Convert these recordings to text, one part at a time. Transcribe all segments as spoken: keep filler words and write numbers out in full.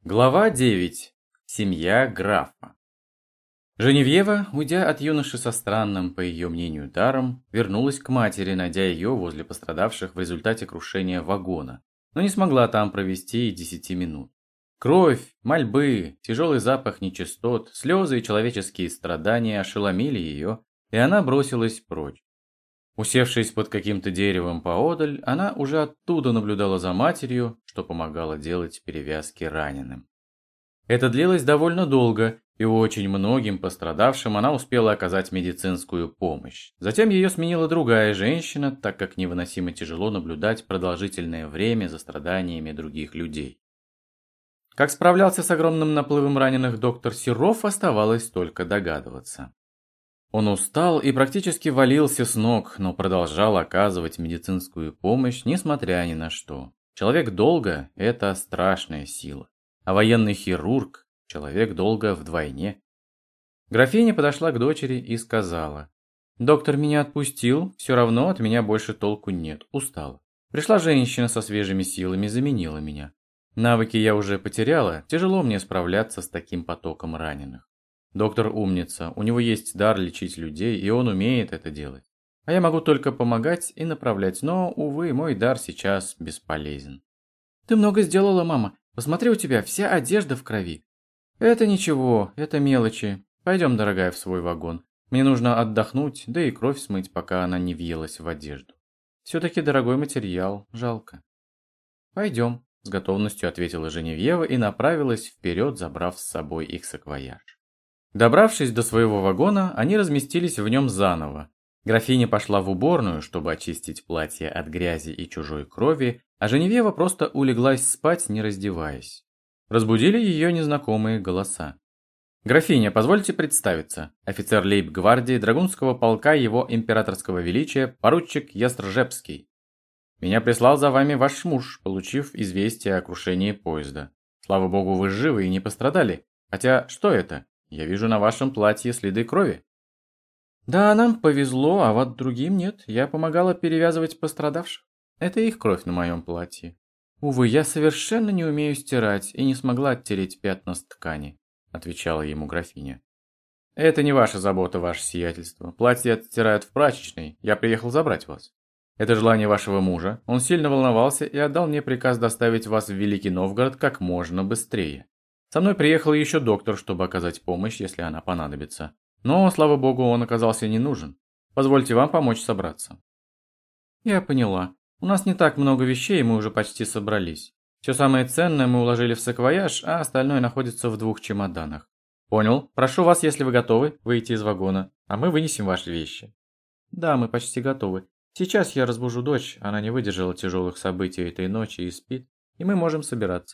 Глава девять. Семья графа. Женевьева, уйдя от юноши со странным, по ее мнению, даром, вернулась к матери, найдя ее возле пострадавших в результате крушения вагона, но не смогла там провести и десяти минут. Кровь, мольбы, тяжелый запах нечистот, слезы и человеческие страдания ошеломили ее, и она бросилась прочь. Усевшись под каким-то деревом поодаль, она уже оттуда наблюдала за матерью, что помогало делать перевязки раненым. Это длилось довольно долго, и очень многим пострадавшим она успела оказать медицинскую помощь. Затем ее сменила другая женщина, так как невыносимо тяжело наблюдать продолжительное время за страданиями других людей. Как справлялся с огромным наплывом раненых доктор Серов, оставалось только догадываться. Он устал и практически валился с ног, но продолжал оказывать медицинскую помощь, несмотря ни на что. Человек долга – это страшная сила, а военный хирург – человек долга вдвойне. Графиня подошла к дочери и сказала: «Доктор меня отпустил, все равно от меня больше толку нет, устала. Пришла женщина со свежими силами, заменила меня. Навыки я уже потеряла, тяжело мне справляться с таким потоком раненых. Доктор умница, у него есть дар лечить людей, и он умеет это делать. А я могу только помогать и направлять, но, увы, мой дар сейчас бесполезен». «Ты много сделала, мама. Посмотри, у тебя вся одежда в крови». «Это ничего, это мелочи. Пойдем, дорогая, в свой вагон. Мне нужно отдохнуть, да и кровь смыть, пока она не въелась в одежду. Все-таки дорогой материал, жалко». «Пойдем», – с готовностью ответила Женевьева и направилась вперед, забрав с собой их саквояж. Добравшись до своего вагона, они разместились в нем заново. Графиня пошла в уборную, чтобы очистить платье от грязи и чужой крови, а Женевьева просто улеглась спать, не раздеваясь. Разбудили ее незнакомые голоса. «Графиня, позвольте представиться. Офицер лейб-гвардии Драгунского полка его императорского величия, поручик Ястржепский. Меня прислал за вами ваш муж, получив известие о крушении поезда. Слава богу, вы живы и не пострадали. Хотя, что это? Я вижу на вашем платье следы крови». «Да, нам повезло, а вот другим нет. Я помогала перевязывать пострадавших. Это их кровь на моем платье. Увы, я совершенно не умею стирать и не смогла оттереть пятна с ткани», – отвечала ему графиня. «Это не ваша забота, ваше сиятельство. Платье отстирают в прачечной. Я приехал забрать вас. Это желание вашего мужа. Он сильно волновался и отдал мне приказ доставить вас в Великий Новгород как можно быстрее. Со мной приехал еще доктор, чтобы оказать помощь, если она понадобится. Но, слава богу, он оказался не нужен. Позвольте вам помочь собраться». «Я поняла. У нас не так много вещей, мы уже почти собрались. Все самое ценное мы уложили в саквояж, а остальное находится в двух чемоданах». «Понял. Прошу вас, если вы готовы, выйти из вагона, а мы вынесем ваши вещи». «Да, мы почти готовы. Сейчас я разбужу дочь, она не выдержала тяжелых событий этой ночи и спит, и мы можем собираться».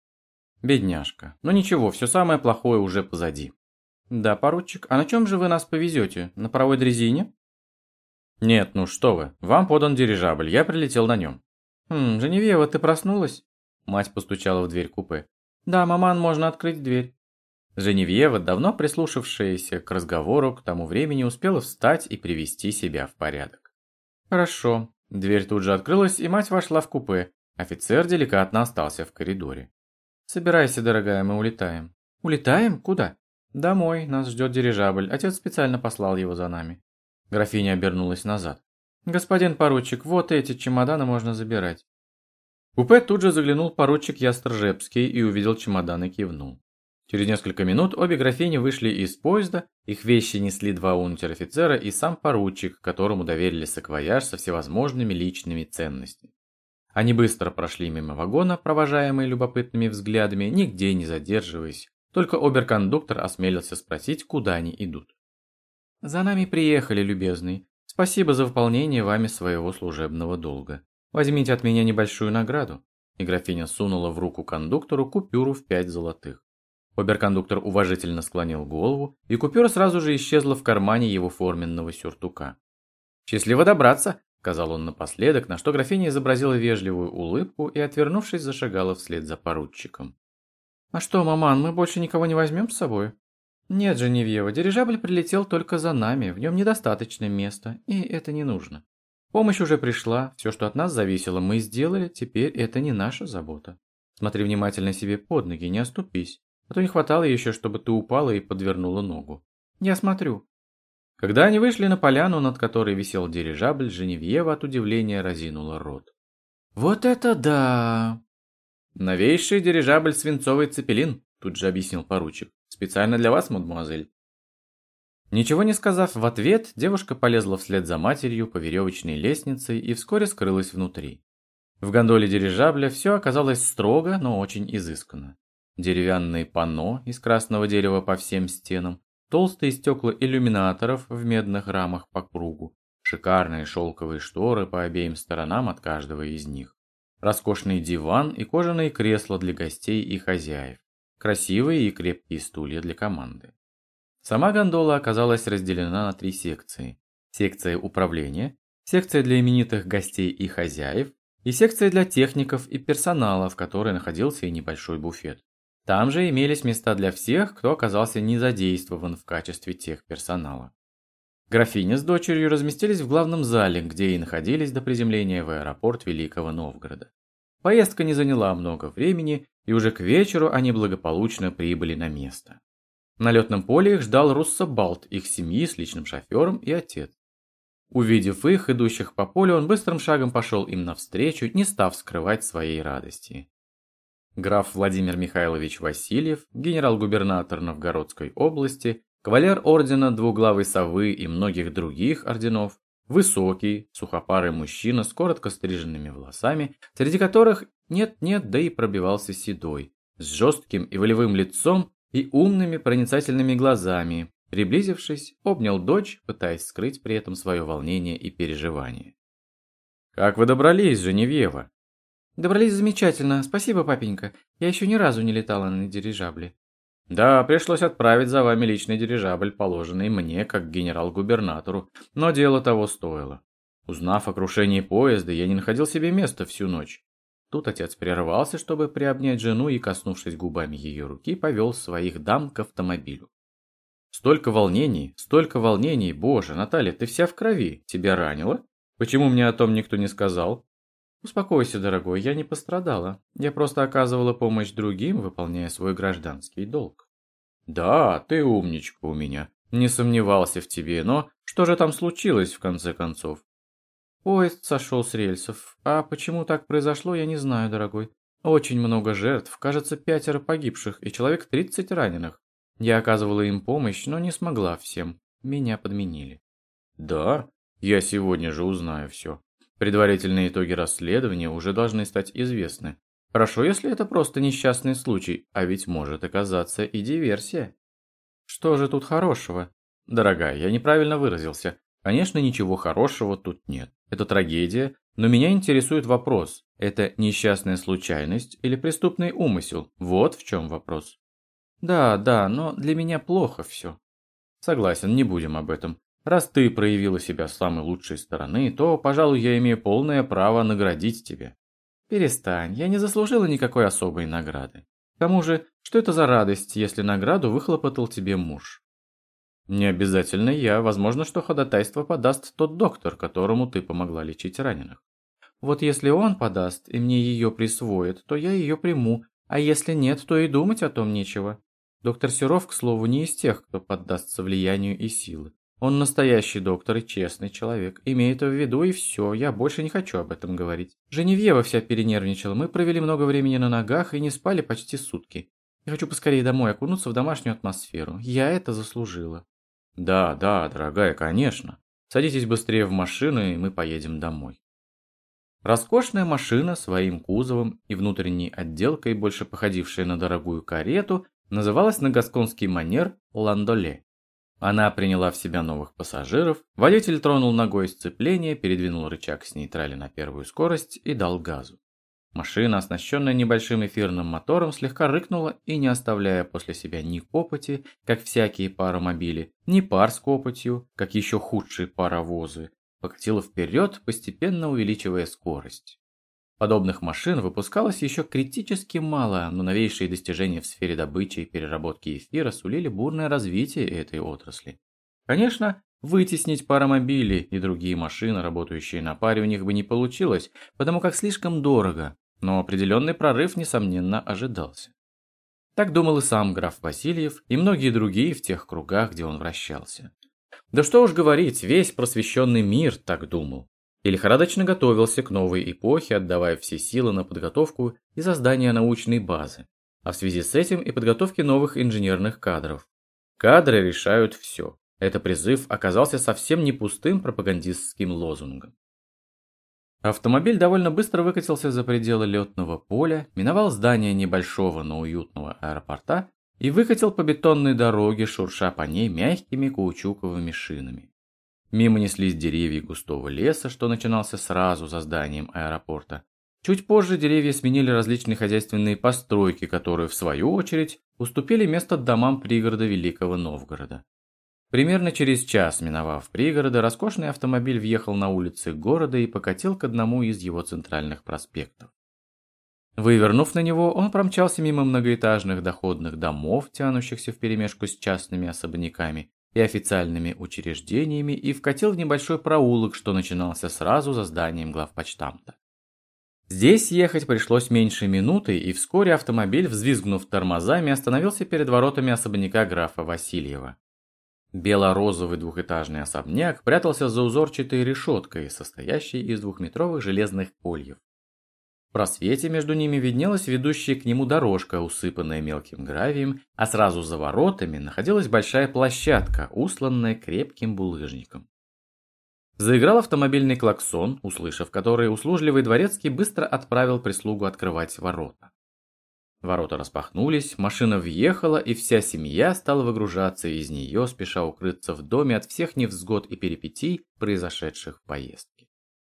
«Бедняжка. Но ничего, все самое плохое уже позади». «Да, поручик. А на чем же вы нас повезете? На паровой дрезине?» «Нет, ну что вы. Вам подан дирижабль, я прилетел на нем». «Хм, Женевьева, ты проснулась?» Мать постучала в дверь купе. «Да, маман, можно открыть дверь». Женевьева, давно прислушавшаяся к разговору, к тому времени успела встать и привести себя в порядок. «Хорошо». Дверь тут же открылась, и мать вошла в купе. Офицер деликатно остался в коридоре. «Собирайся, дорогая, мы улетаем». «Улетаем? Куда?» «Домой, нас ждет дирижабль, отец специально послал его за нами». Графиня обернулась назад. «Господин поручик, вот эти чемоданы можно забирать». В купе тут же заглянул поручик Ястржепский и увидел чемодан и кивнул. Через несколько минут обе графини вышли из поезда, их вещи несли два унтер-офицера и сам поручик, которому доверили саквояж со всевозможными личными ценностями. Они быстро прошли мимо вагона, провожаемые любопытными взглядами, нигде не задерживаясь. Только оберкондуктор осмелился спросить, куда они идут. «За нами приехали, любезный. Спасибо за выполнение вами своего служебного долга. Возьмите от меня небольшую награду». И графиня сунула в руку кондуктору купюру в пять золотых. Оберкондуктор уважительно склонил голову, и купюра сразу же исчезла в кармане его форменного сюртука. «Счастливо добраться», — сказал он напоследок, на что графиня изобразила вежливую улыбку и, отвернувшись, зашагала вслед за поручиком. «А что, маман, мы больше никого не возьмем с собой?» «Нет, Женевьева, дирижабль прилетел только за нами, в нем недостаточно места, и это не нужно. Помощь уже пришла, все, что от нас зависело, мы сделали, теперь это не наша забота. Смотри внимательно себе под ноги, не оступись. А то не хватало еще, чтобы ты упала и подвернула ногу. Я смотрю. Когда они вышли на поляну, над которой висел дирижабль, Женевьева от удивления разинула рот. «Вот это да!» «Новейший дирижабль «Свинцовый цепелин», тут же объяснил поручик. «Специально для вас, мадемуазель». Ничего не сказав в ответ, девушка полезла вслед за матерью по веревочной лестнице и вскоре скрылась внутри. В гондоле дирижабля все оказалось строго, но очень изысканно. Деревянные панно из красного дерева по всем стенам, толстые стекла иллюминаторов в медных рамах по кругу, шикарные шелковые шторы по обеим сторонам от каждого из них, роскошный диван и кожаные кресла для гостей и хозяев, красивые и крепкие стулья для команды. Сама гондола оказалась разделена на три секции. Секция управления, секция для именитых гостей и хозяев и секция для техников и персонала, в которой находился и небольшой буфет. Там же имелись места для всех, кто оказался не задействован в качестве техперсонала. Графиня с дочерью разместились в главном зале, где и находились до приземления в аэропорт Великого Новгорода. Поездка не заняла много времени, и уже к вечеру они благополучно прибыли на место. На летном поле их ждал Руссобалт, их семьи с личным шофером и отец. Увидев их, идущих по полю, он быстрым шагом пошел им навстречу, не став скрывать своей радости. Граф Владимир Михайлович Васильев, генерал-губернатор Новгородской области, кавалер ордена Двуглавой Совы и многих других орденов, высокий, сухопарый мужчина с коротко стриженными волосами, среди которых нет-нет, да и пробивался седой, с жестким и волевым лицом и умными проницательными глазами, приблизившись, обнял дочь, пытаясь скрыть при этом свое волнение и переживание. «Как вы добрались, Женевьева?» «Добрались замечательно, спасибо, папенька. Я еще ни разу не летала на дирижабле». «Да, пришлось отправить за вами личный дирижабль, положенный мне, как генерал-губернатору, но дело того стоило. Узнав о крушении поезда, я не находил себе места всю ночь». Тут отец прервался, чтобы приобнять жену и, коснувшись губами ее руки, повел своих дам к автомобилю. «Столько волнений, столько волнений, боже, Наталья, ты вся в крови, тебя ранило? Почему мне о том никто не сказал?» «Успокойся, дорогой, я не пострадала. Я просто оказывала помощь другим, выполняя свой гражданский долг». «Да, ты умничка у меня. Не сомневался в тебе, но что же там случилось в конце концов?» «Поезд сошел с рельсов. А почему так произошло, я не знаю, дорогой. Очень много жертв, кажется, пятеро погибших и человек тридцать раненых. Я оказывала им помощь, но не смогла всем. Меня подменили». «Да? Я сегодня же узнаю все. Предварительные итоги расследования уже должны стать известны. Хорошо, если это просто несчастный случай, а ведь может оказаться и диверсия». «Что же тут хорошего?» «Дорогая, я неправильно выразился. Конечно, ничего хорошего тут нет. Это трагедия, но меня интересует вопрос. Это несчастная случайность или преступный умысел? Вот в чем вопрос». «Да, да, но для меня плохо все». «Согласен, не будем об этом. Раз ты проявила себя с самой лучшей стороны, то, пожалуй, я имею полное право наградить тебя». «Перестань, я не заслужила никакой особой награды. К тому же, что это за радость, если награду выхлопотал тебе муж?» «Не обязательно я. Возможно, что ходатайство подаст тот доктор, которому ты помогла лечить раненых». «Вот если он подаст и мне ее присвоит, то я ее приму, а если нет, то и думать о том нечего. Доктор Серов, к слову, не из тех, кто поддастся влиянию и силы. Он настоящий доктор и честный человек. Имей это в виду, и все, я больше не хочу об этом говорить». Женевьева вся перенервничала, мы провели много времени на ногах и не спали почти сутки. Я хочу поскорее домой окунуться в домашнюю атмосферу. Я это заслужила. «Да, да, дорогая, конечно. Садитесь быстрее в машину, и мы поедем домой». Роскошная машина своим кузовом и внутренней отделкой, больше походившая на дорогую карету, называлась на гасконский манер «Ландоле». Она приняла в себя новых пассажиров, водитель тронул ногой сцепление, передвинул рычаг с нейтрали на первую скорость и дал газу. Машина, оснащенная небольшим эфирным мотором, слегка рыкнула и, не оставляя после себя ни копоти, как всякие паромобили, ни пар с копотью, как еще худшие паровозы, покатила вперед, постепенно увеличивая скорость. Подобных машин выпускалось еще критически мало, но новейшие достижения в сфере добычи и переработки эфира сулили бурное развитие этой отрасли. Конечно, вытеснить паромобили и другие машины, работающие на паре, у них бы не получилось, потому как слишком дорого. но определенный прорыв, несомненно, ожидался. Так думал и сам граф Васильев, и многие другие в тех кругах, где он вращался. Да что уж говорить, весь просвещенный мир так думал. И лихорадочно готовился к новой эпохе, отдавая все силы на подготовку и создание научной базы, а в связи с этим и подготовки новых инженерных кадров. Кадры решают все. Этот призыв оказался совсем не пустым пропагандистским лозунгом. Автомобиль довольно быстро выкатился за пределы летного поля, миновал здание небольшого, но уютного аэропорта и выкатил по бетонной дороге, шурша по ней мягкими каучуковыми шинами. Мимо неслись деревья густого леса, что начинался сразу за зданием аэропорта. Чуть позже деревья сменили различные хозяйственные постройки, которые, в свою очередь, уступили место домам пригорода Великого Новгорода. Примерно через час, миновав пригороды, роскошный автомобиль въехал на улицы города и покатил к одному из его центральных проспектов. Вывернув на него, он промчался мимо многоэтажных доходных домов, тянущихся вперемешку с частными особняками и официальными учреждениями, и вкатил в небольшой проулок, что начинался сразу за зданием главпочтамта. Здесь ехать пришлось меньше минуты, и вскоре автомобиль, взвизгнув тормозами, остановился перед воротами особняка графа Васильева. Бело-розовый двухэтажный особняк прятался за узорчатой решеткой, состоящей из двухметровых железных кольев. В просвете между ними виднелась ведущая к нему дорожка, усыпанная мелким гравием, а сразу за воротами находилась большая площадка, усланная крепким булыжником. Заиграл автомобильный клаксон, услышав который, услужливый дворецкий быстро отправил прислугу открывать ворота. Ворота распахнулись, машина въехала, и вся семья стала выгружаться из нее, спеша укрыться в доме от всех невзгод и перипетий, произошедших в поездке.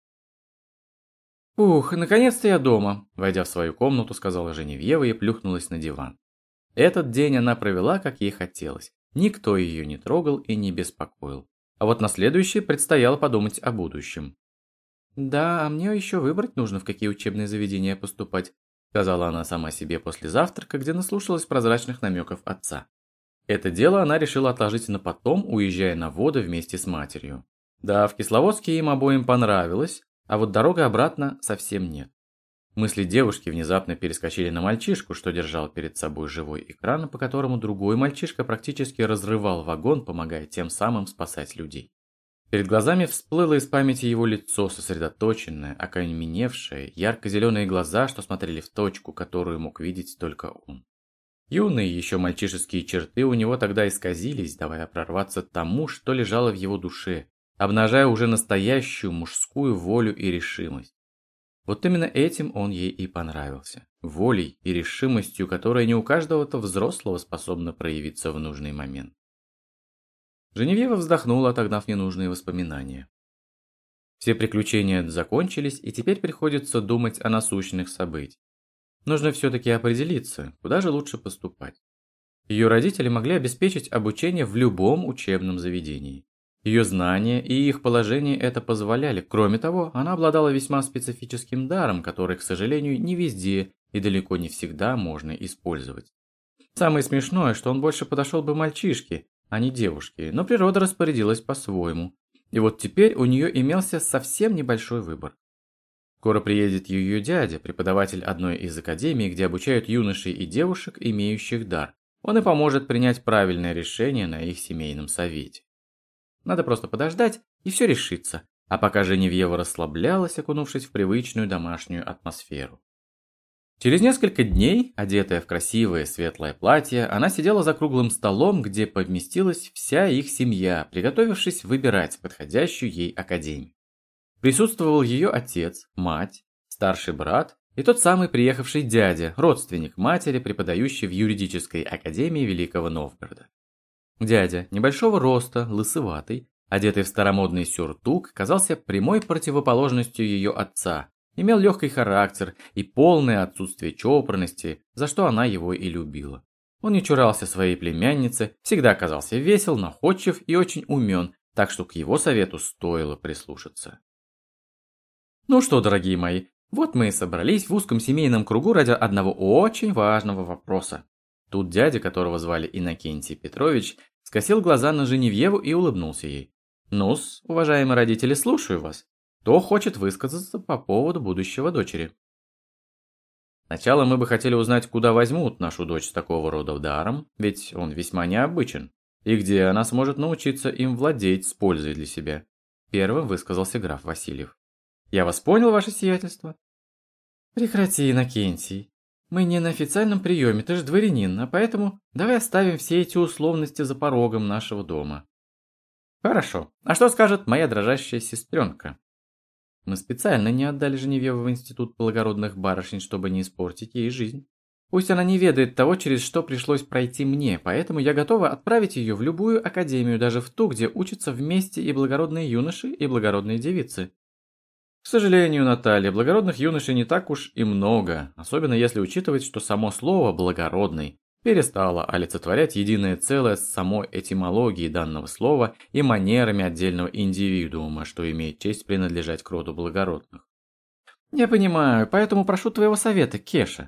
«Ух, наконец-то я дома», – войдя в свою комнату, сказала Женевьева и плюхнулась на диван. Этот день она провела, как ей хотелось. Никто ее не трогал и не беспокоил. А вот на следующий предстояло подумать о будущем. «Да, а мне еще выбрать нужно, в какие учебные заведения поступать», сказала она сама себе после завтрака, где наслушалась прозрачных намеков отца. Это дело она решила отложить на потом, уезжая на воды вместе с матерью. Да, в Кисловодске им обоим понравилось, а вот дорога обратно совсем нет. Мысли девушки внезапно перескочили на мальчишку, что держал перед собой живой экран, по которому другой мальчишка практически разрывал вагон, помогая тем самым спасать людей. Перед глазами всплыло из памяти его лицо, сосредоточенное, окаменевшее, ярко-зеленые глаза, что смотрели в точку, которую мог видеть только он. Юные еще мальчишеские черты у него тогда исказились, давая прорваться тому, что лежало в его душе, обнажая уже настоящую мужскую волю и решимость. Вот именно этим он ей и понравился. Волей и решимостью, которая не у каждого-то взрослого способна проявиться в нужный момент. Женевьева вздохнула, отогнав ненужные воспоминания. Все приключения закончились, и теперь приходится думать о насущных событиях. Нужно все-таки определиться, куда же лучше поступать. Ее родители могли обеспечить обучение в любом учебном заведении. Ее знания и их положение это позволяли. Кроме того, она обладала весьма специфическим даром, который, к сожалению, не везде и далеко не всегда можно использовать. Самое смешное, что он больше подошел бы мальчишке, а не девушке, но природа распорядилась по-своему. И вот теперь у нее имелся совсем небольшой выбор. Скоро приедет ее дядя, преподаватель одной из академий, где обучают юношей и девушек, имеющих дар. Он и поможет принять правильное решение на их семейном совете. Надо просто подождать, и все решится. А пока Женевьева расслаблялась, окунувшись в привычную домашнюю атмосферу. Через несколько дней, одетая в красивое светлое платье, она сидела за круглым столом, где поместилась вся их семья, приготовившись выбирать подходящую ей академию. Присутствовал ее отец, мать, старший брат и тот самый приехавший дядя, родственник матери, преподающий в юридической академии Великого Новгорода. Дядя, небольшого роста, лысоватый, одетый в старомодный сюртук, казался прямой противоположностью ее отца, имел легкий характер и полное отсутствие чопорности, за что она его и любила. Он не чурался своей племянницы, всегда оказался весел, находчив и очень умен, так что к его совету стоило прислушаться. Ну что, дорогие мои, вот мы и собрались в узком семейном кругу ради одного очень важного вопроса. Тут дядя, которого звали Иннокентий Петрович, скосил глаза на Женевьеву и улыбнулся ей. «Ну-с, уважаемые родители, слушаю вас. Кто хочет высказаться по поводу будущего дочери?» Сначала мы бы хотели узнать, куда возьмут нашу дочь с такого рода даром, ведь он весьма необычен, и где она сможет научиться им владеть с пользой для себя. Первым высказался граф Васильев. Я вас понял, ваше сиятельство? Прекрати, Иннокентий. Мы не на официальном приеме, ты же дворянин, а поэтому давай оставим все эти условности за порогом нашего дома. Хорошо. А что скажет моя дрожащая сестренка? Мы специально не отдали Женевьеву в институт благородных барышень, чтобы не испортить ей жизнь. Пусть она не ведает того, через что пришлось пройти мне, поэтому я готова отправить ее в любую академию, даже в ту, где учатся вместе и благородные юноши, и благородные девицы. К сожалению, Наталья, благородных юношей не так уж и много, особенно если учитывать, что само слово «благородный» перестало олицетворять единое целое с самой этимологией данного слова и манерами отдельного индивидуума, что имеет честь принадлежать к роду благородных. Я понимаю, поэтому прошу твоего совета, Кеша.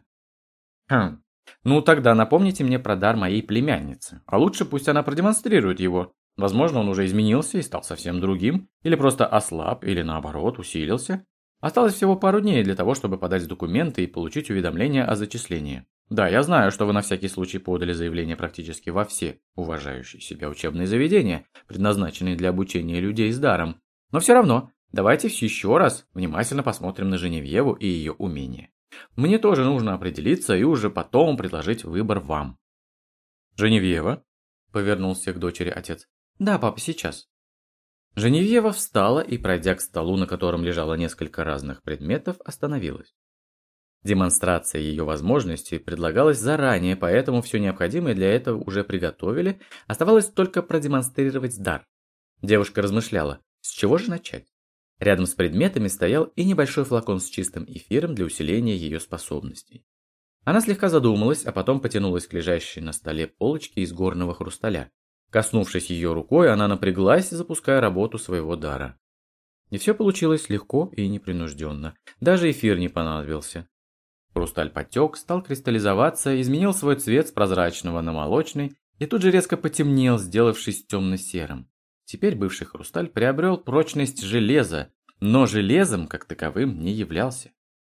Хм, ну тогда напомните мне про дар моей племянницы, а лучше пусть она продемонстрирует его. Возможно, он уже изменился и стал совсем другим, или просто ослаб, или наоборот, усилился. Осталось всего пару дней для того, чтобы подать документы и получить уведомление о зачислении. Да, я знаю, что вы на всякий случай подали заявление практически во все уважающие себя учебные заведения, предназначенные для обучения людей с даром. Но все равно, давайте еще раз внимательно посмотрим на Женевьеву и ее умения. Мне тоже нужно определиться и уже потом предложить выбор вам. Женевьева? Повернулся к дочери отец. Да, папа, сейчас. Женевьева встала и, пройдя к столу, на котором лежало несколько разных предметов, остановилась. Демонстрация ее возможностей предлагалась заранее, поэтому все необходимое для этого уже приготовили, оставалось только продемонстрировать дар. Девушка размышляла, с чего же начать. Рядом с предметами стоял и небольшой флакон с чистым эфиром для усиления ее способностей. Она слегка задумалась, а потом потянулась к лежащей на столе полочке из горного хрусталя. Коснувшись ее рукой, она напряглась, запуская работу своего дара. И все получилось легко и непринужденно. Даже эфир не понадобился. Хрусталь потек, стал кристаллизоваться, изменил свой цвет с прозрачного на молочный и тут же резко потемнел, сделавшись темно-серым. Теперь бывший хрусталь приобрел прочность железа, но железом как таковым не являлся.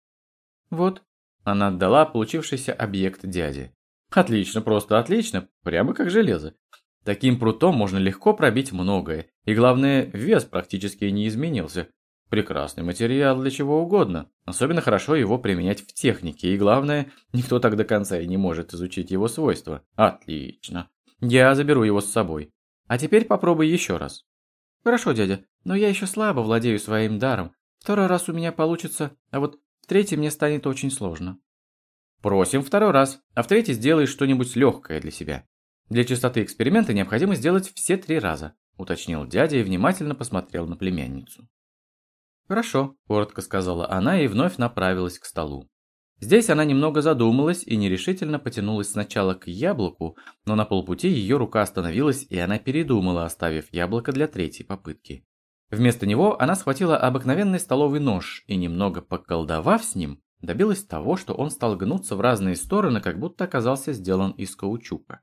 Вот, она отдала получившийся объект дяде. Отлично, просто отлично, прямо как железо. Таким прутом можно легко пробить многое, и главное, вес практически не изменился. Прекрасный материал для чего угодно, особенно хорошо его применять в технике, и главное, никто так до конца и не может изучить его свойства. Отлично, я заберу его с собой. А теперь попробуй еще раз. Хорошо, дядя, но я еще слабо владею своим даром. Второй раз у меня получится, а вот в третий мне станет очень сложно. Просим второй раз, а в третий сделай что-нибудь легкое для себя. Для чистоты эксперимента необходимо сделать все три раза, уточнил дядя и внимательно посмотрел на племянницу. Хорошо, коротко сказала она и вновь направилась к столу. Здесь она немного задумалась и нерешительно потянулась сначала к яблоку, но на полпути ее рука остановилась, и она передумала, оставив яблоко для третьей попытки. Вместо него она схватила обыкновенный столовый нож и, немного поколдовав с ним, добилась того, что он стал гнуться в разные стороны, как будто оказался сделан из каучука.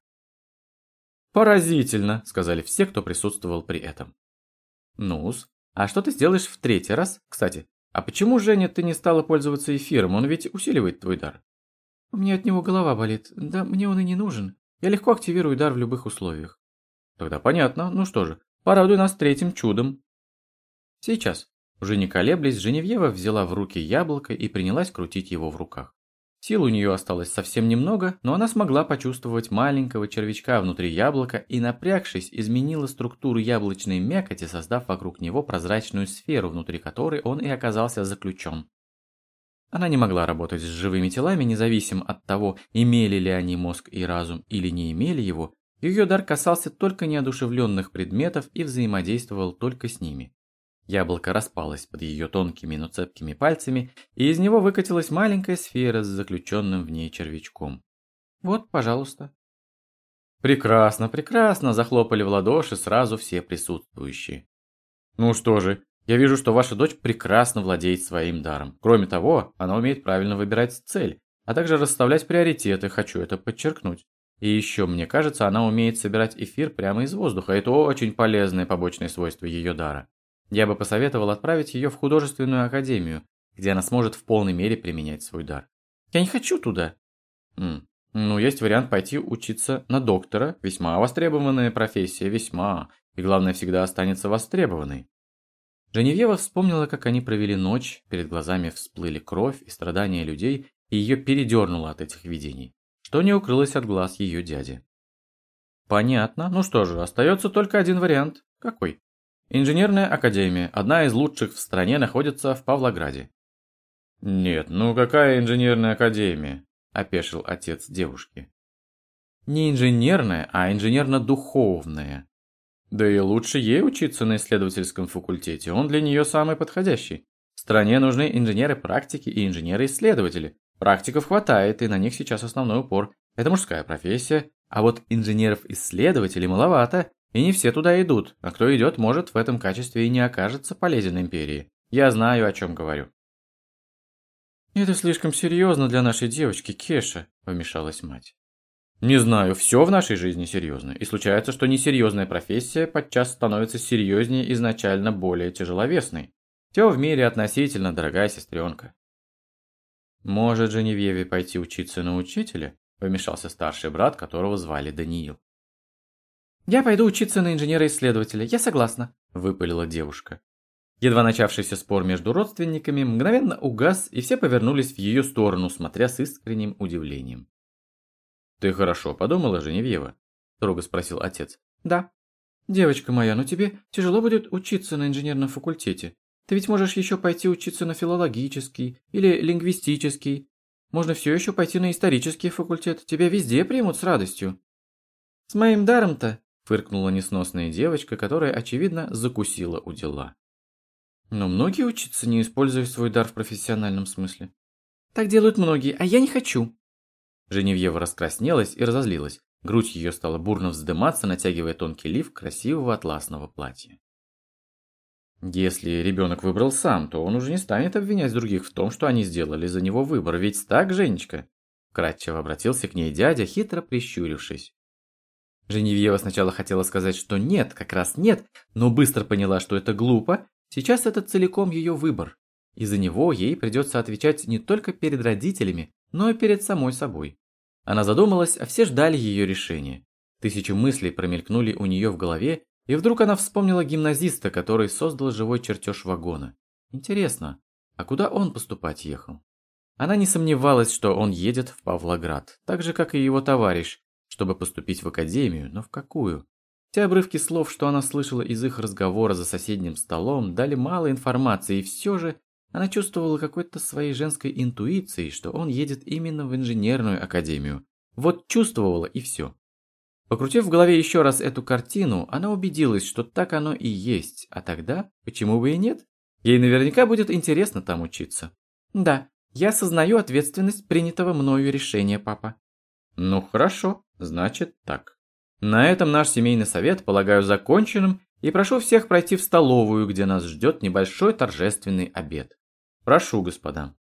«Поразительно», — сказали все, кто присутствовал при этом. «Ну-с, а что ты сделаешь в третий раз? Кстати, а почему, Женя, ты не стала пользоваться эфиром? Он ведь усиливает твой дар». «У меня от него голова болит. Да мне он и не нужен. Я легко активирую дар в любых условиях». «Тогда понятно. Ну что же, порадуй нас третьим чудом». Сейчас, уже не колеблясь, Женевьева взяла в руки яблоко и принялась крутить его в руках. Сил у нее осталось совсем немного, но она смогла почувствовать маленького червячка внутри яблока и, напрягшись, изменила структуру яблочной мякоти, создав вокруг него прозрачную сферу, внутри которой он и оказался заключен. Она не могла работать с живыми телами, независимо от того, имели ли они мозг и разум или не имели его, ее дар касался только неодушевленных предметов и взаимодействовал только с ними. Яблоко распалось под ее тонкими, но цепкими пальцами, и из него выкатилась маленькая сфера с заключенным в ней червячком. «Вот, пожалуйста». «Прекрасно, прекрасно!» – захлопали в ладоши сразу все присутствующие. «Ну что же, я вижу, что ваша дочь прекрасно владеет своим даром. Кроме того, она умеет правильно выбирать цель, а также расставлять приоритеты, хочу это подчеркнуть. И еще, мне кажется, она умеет собирать эфир прямо из воздуха. Это очень полезное побочное свойство ее дара. Я бы посоветовал отправить ее в художественную академию, где она сможет в полной мере применять свой дар. Я не хочу туда. М, Ну, есть вариант пойти учиться на доктора. Весьма востребованная профессия, весьма. И главное, всегда останется востребованной. Женевьева вспомнила, как они провели ночь, перед глазами всплыли кровь и страдания людей, и ее передернуло от этих видений, что не укрылось от глаз ее дяди. Понятно. Ну что же, остается только один вариант. Какой? Инженерная академия, одна из лучших в стране, находится в Павлограде. Нет, ну какая инженерная академия? Опешил отец девушки. Не инженерная, а инженерно-духовная. Да и лучше ей учиться на исследовательском факультете, он для нее самый подходящий. В стране нужны инженеры практики и инженеры-исследователи. Практиков хватает, и на них сейчас основной упор. Это мужская профессия, а вот инженеров-исследователей маловато, и не все туда идут, а кто идет, может в этом качестве и не окажется полезен империи. Я знаю, о чем говорю. «Это слишком серьезно для нашей девочки, Кеша», – вмешалась мать. «Не знаю, все в нашей жизни серьезно, и случается, что несерьезная профессия подчас становится серьезнее изначально более тяжеловесной. Все в мире относительно, дорогая сестренка». «Может, Женевьеве пойти учиться на учителя?» – вмешался старший брат, которого звали Даниил. «Я пойду учиться на инженера-исследователя, я согласна», – выпалила девушка. Едва начавшийся спор между родственниками мгновенно угас, и все повернулись в ее сторону, смотря с искренним удивлением. «Ты хорошо подумала, Женевьева?» – строго спросил отец. «Да. Девочка моя, но тебе тяжело будет учиться на инженерном факультете. Ты ведь можешь еще пойти учиться на филологический или лингвистический. Можно все еще пойти на исторический факультет. Тебя везде примут с радостью». «С моим даром-то», – фыркнула несносная девочка, которая, очевидно, закусила у дела. «Но многие учатся, не используя свой дар в профессиональном смысле». «Так делают многие, а я не хочу». Женевьева раскраснелась и разозлилась. Грудь ее стала бурно вздыматься, натягивая тонкий лиф красивого атласного платья. Если ребенок выбрал сам, то он уже не станет обвинять других в том, что они сделали за него выбор. Ведь так, Женечка? Вкратчиво обратился к ней дядя, хитро прищурившись. Женевьева сначала хотела сказать, что нет, как раз нет, но быстро поняла, что это глупо. Сейчас это целиком ее выбор. И за него ей придется отвечать не только перед родителями, но и перед самой собой. Она задумалась, а все ждали ее решения. Тысячи мыслей промелькнули у нее в голове, и вдруг она вспомнила гимназиста, который создал живой чертеж вагона. Интересно, а куда он поступать ехал? Она не сомневалась, что он едет в Павлоград, так же, как и его товарищ, чтобы поступить в академию, но в какую? Те обрывки слов, что она слышала из их разговора за соседним столом, дали мало информации, и все же она чувствовала какой-то своей женской интуицией, что он едет именно в инженерную академию. Вот чувствовала и все. Покрутив в голове еще раз эту картину, она убедилась, что так оно и есть, а тогда почему бы и нет? Ей наверняка будет интересно там учиться. Да, я осознаю ответственность принятого мною решения, папа. Ну хорошо, значит так. На этом наш семейный совет полагаю законченным и прошу всех пройти в столовую, где нас ждет небольшой торжественный обед. Прошу, господа.